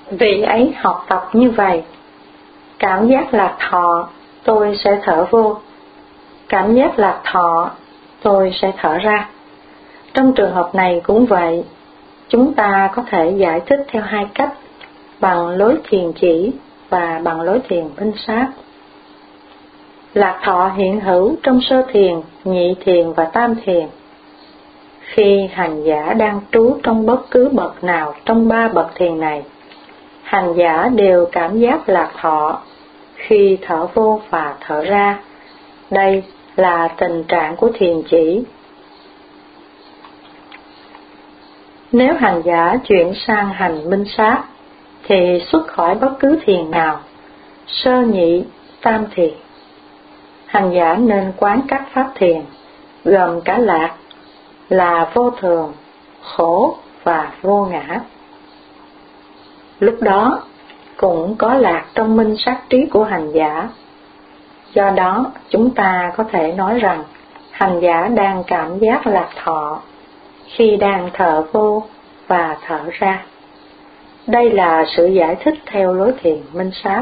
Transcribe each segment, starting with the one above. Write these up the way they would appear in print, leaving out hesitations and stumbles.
Vị ấy học tập như vậy. Cảm giác lạc thọ, tôi sẽ thở vô. Cảm giác lạc thọ, tôi sẽ thở ra. Trong trường hợp này cũng vậy, chúng ta có thể giải thích theo hai cách, bằng lối thiền chỉ và bằng lối thiền minh sát. Lạc thọ hiện hữu trong sơ thiền, nhị thiền và tam thiền. Khi hành giả đang trú trong bất cứ bậc nào trong ba bậc thiền này, hành giả đều cảm giác lạc thọ khi thở vô và thở ra. Đây là tình trạng của thiền chỉ. Nếu hành giả chuyển sang hành minh sát, thì xuất khỏi bất cứ thiền nào, sơ nhị, tam thiền, hành giả nên quán các pháp thiền, gồm cả lạc, là vô thường, khổ và vô ngã. Lúc đó cũng có lạc trong minh sát trí của hành giả. Do đó chúng ta có thể nói rằng hành giả đang cảm giác lạc thọ khi đang thở vô và thở ra. Đây là sự giải thích theo lối thiền minh sát.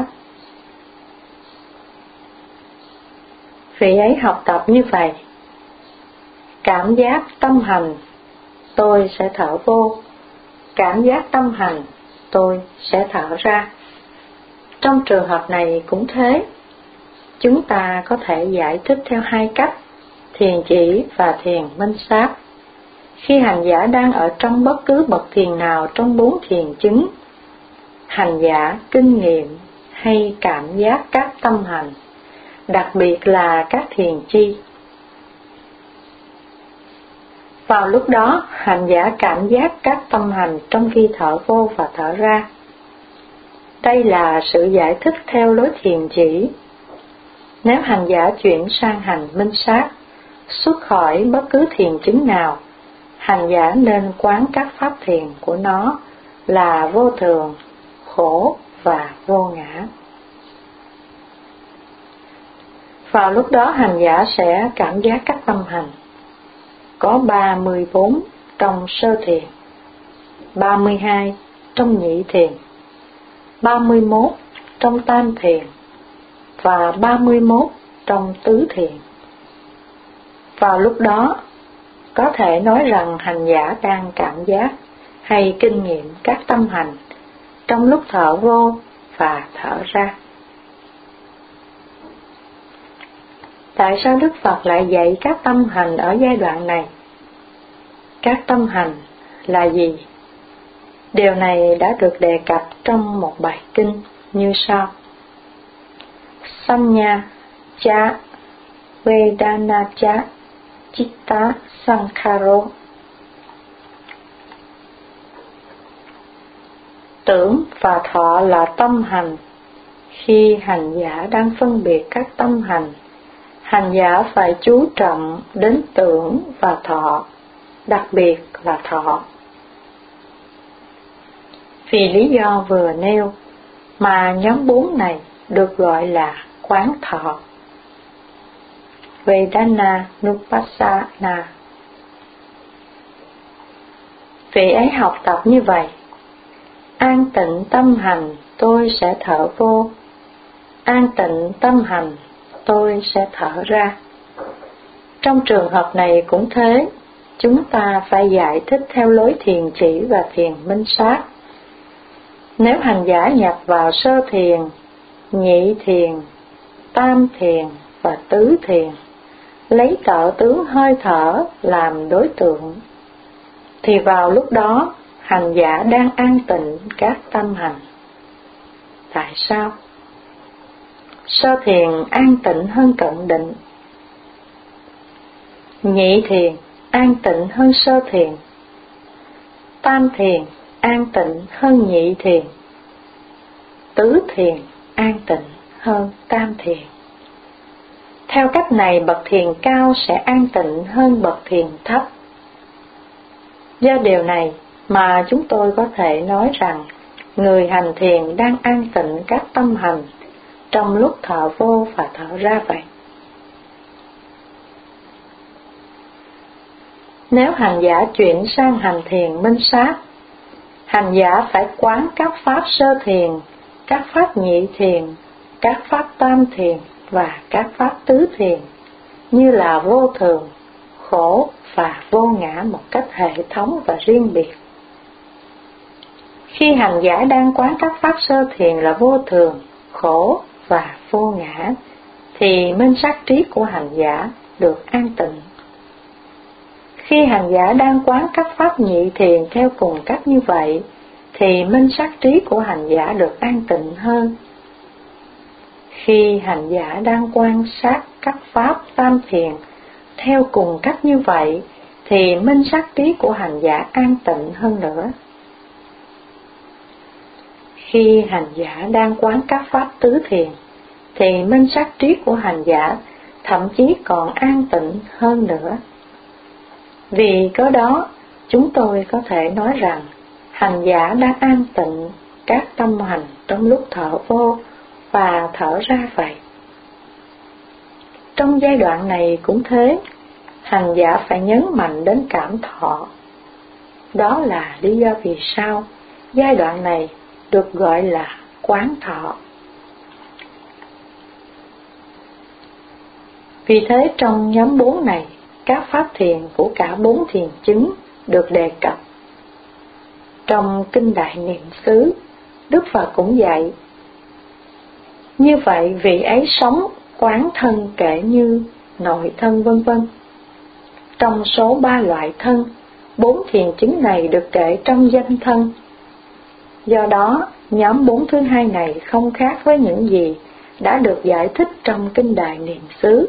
Vị ấy học tập như vậy. Cảm giác tâm hành, tôi sẽ thở vô. Cảm giác tâm hành, tôi sẽ thở ra. Trong trường hợp này cũng thế. Chúng ta có thể giải thích theo hai cách, thiền chỉ và thiền minh sát. Khi hành giả đang ở trong bất cứ bậc thiền nào trong bốn thiền chứng, hành giả kinh nghiệm hay cảm giác các tâm hành, đặc biệt là các thiền chi. Vào lúc đó, hành giả cảm giác các tâm hành trong khi thở vô và thở ra. Đây là sự giải thích theo lối thiền chỉ. Nếu hành giả chuyển sang hành minh sát, xuất khỏi bất cứ thiền chứng nào, hành giả nên quán các pháp thiền của nó là vô thường, khổ và vô ngã. Vào lúc đó hành giả sẽ cảm giác các tâm hành. Có 34 trong sơ thiền, 32 trong nhị thiền, 31 trong tam thiền và 31 trong tứ thiền. Vào lúc đó, có thể nói rằng hành giả đang cảm giác hay kinh nghiệm các tâm hành trong lúc thở vô và thở ra. Tại sao Đức Phật lại dạy các tâm hành ở giai đoạn này? Các tâm hành là gì? Điều này đã được đề cập trong một bài kinh như sau. Sanya cha Vedana cha Chitta Sankharo. Tưởng và thọ là tâm hành. Khi hành giả đang phân biệt các tâm hành, hành giả phải chú trọng đến tưởng và thọ, đặc biệt là thọ. Vì lý do vừa nêu mà nhóm 4 này được gọi là quán thọ. Vedana Nupassana. Vị ấy học tập như vậy. An tịnh tâm hành, tôi sẽ thở vô. An tịnh tâm hành, tôi sẽ thở ra. Trong trường hợp này cũng thế, chúng ta phải giải thích theo lối thiền chỉ và thiền minh sát. Nếu hành giả nhập vào sơ thiền, nhị thiền, tam thiền và tứ thiền, lấy tợ tướng hơi thở làm đối tượng, thì vào lúc đó hành giả đang an tịnh các tâm hành. Tại sao? Sơ thiền an tịnh hơn cận định, nhị thiền an tịnh hơn sơ thiền, tam thiền an tịnh hơn nhị thiền, tứ thiền an tịnh hơn tam thiền. Theo cách này, bậc thiền cao sẽ an tịnh hơn bậc thiền thấp. Do điều này mà chúng tôi có thể nói rằng người hành thiền đang an tịnh các tâm hành trong lúc thở vô và thở ra vậy. Nếu hành giả chuyển sang hành thiền minh sát, Hành giả phải quán các pháp sơ thiền, các pháp nhị thiền, các pháp tam thiền và các pháp tứ thiền như là vô thường, khổ và vô ngã một cách hệ thống và riêng biệt. Khi hành giả đang quán các pháp sơ thiền là vô thường, khổ và vô ngã, thì minh sát trí của hành giả được an tịnh. Khi hành giả đang quán các pháp nhị thiền theo cùng cách như vậy, thì minh sát trí của hành giả được an tịnh hơn. Khi hành giả đang quan sát các pháp tam thiền theo cùng cách như vậy, thì minh sát trí của hành giả an tịnh hơn nữa. Khi hành giả đang quán các pháp tứ thiền, thì minh sát trí của hành giả thậm chí còn an tịnh hơn nữa. Vì cớ đó, chúng tôi có thể nói rằng hành giả đã an tịnh các tâm hành trong lúc thở vô và thở ra vậy. Trong giai đoạn này cũng thế, hành giả phải nhấn mạnh đến cảm thọ. Đó là lý do vì sao giai đoạn này được gọi là quán thọ. Vì thế trong nhóm 4 này, các pháp thiền của cả 4 thiền chứng được đề cập. Trong Kinh Đại Niệm xứ, Đức Phật cũng dạy: như vậy vị ấy sống quán thân kể như nội thân vân vân. Trong số 3 loại thân, 4 thiền chứng này được kể trong danh thân. Do đó, nhóm 4 thứ hai này không khác với những gì đã được giải thích trong Kinh Đại Niệm xứ.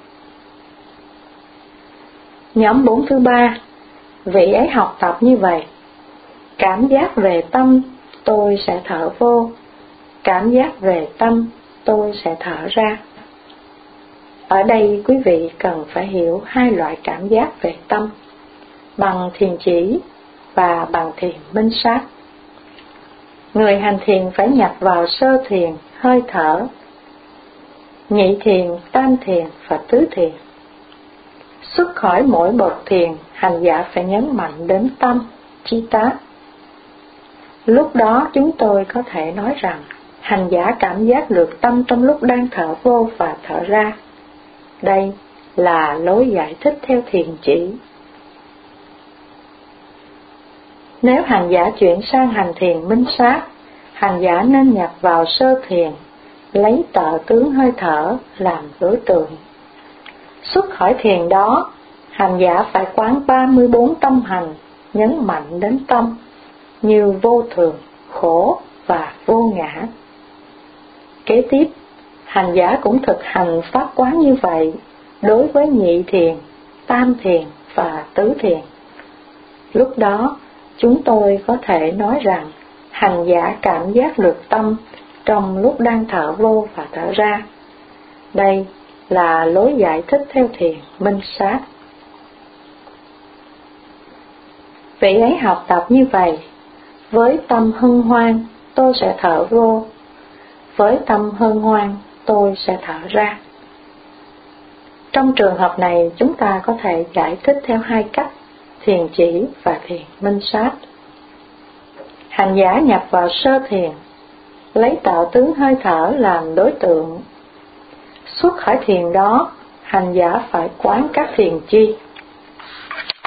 Nhóm 4 thứ ba, vị ấy học tập như vậy: cảm giác về tâm, tôi sẽ thở vô; cảm giác về tâm, tôi sẽ thở ra. Ở đây quý vị cần phải hiểu hai loại cảm giác về tâm, bằng thiền chỉ và bằng thiền minh sát. Người hành thiền phải nhập vào sơ thiền, hơi thở, nhị thiền, tam thiền và tứ thiền. Xuất khỏi mỗi bậc thiền, hành giả phải nhấn mạnh đến tâm, chitta. Lúc đó chúng tôi có thể nói rằng hành giả cảm giác được tâm trong lúc đang thở vô và thở ra. Đây là lối giải thích theo thiền chỉ. Nếu hành giả chuyển sang hành thiền minh sát, hành giả nên nhập vào sơ thiền, lấy tợ tướng hơi thở làm đối tượng. Xuất khỏi thiền đó, hành giả phải quán 34 tâm hành, nhấn mạnh đến tâm, như vô thường, khổ và vô ngã. Kế tiếp, hành giả cũng thực hành pháp quán như vậy đối với nhị thiền, tam thiền và tứ thiền. Lúc đó, chúng tôi có thể nói rằng hành giả cảm giác được tâm trong lúc đang thở vô và thở ra. Đây là lối giải thích theo thiền minh sát. Vị ấy học tập như vậy: với tâm hân hoan, tôi sẽ thở vô; với tâm hân hoan, tôi sẽ thở ra. Trong trường hợp này, chúng ta có thể giải thích theo hai cách, thiền chỉ và thiền minh sát. Hành giả nhập vào sơ thiền, lấy tạo tướng hơi thở làm đối tượng. Xuất khỏi thiền đó, hành giả phải quán các thiền chi.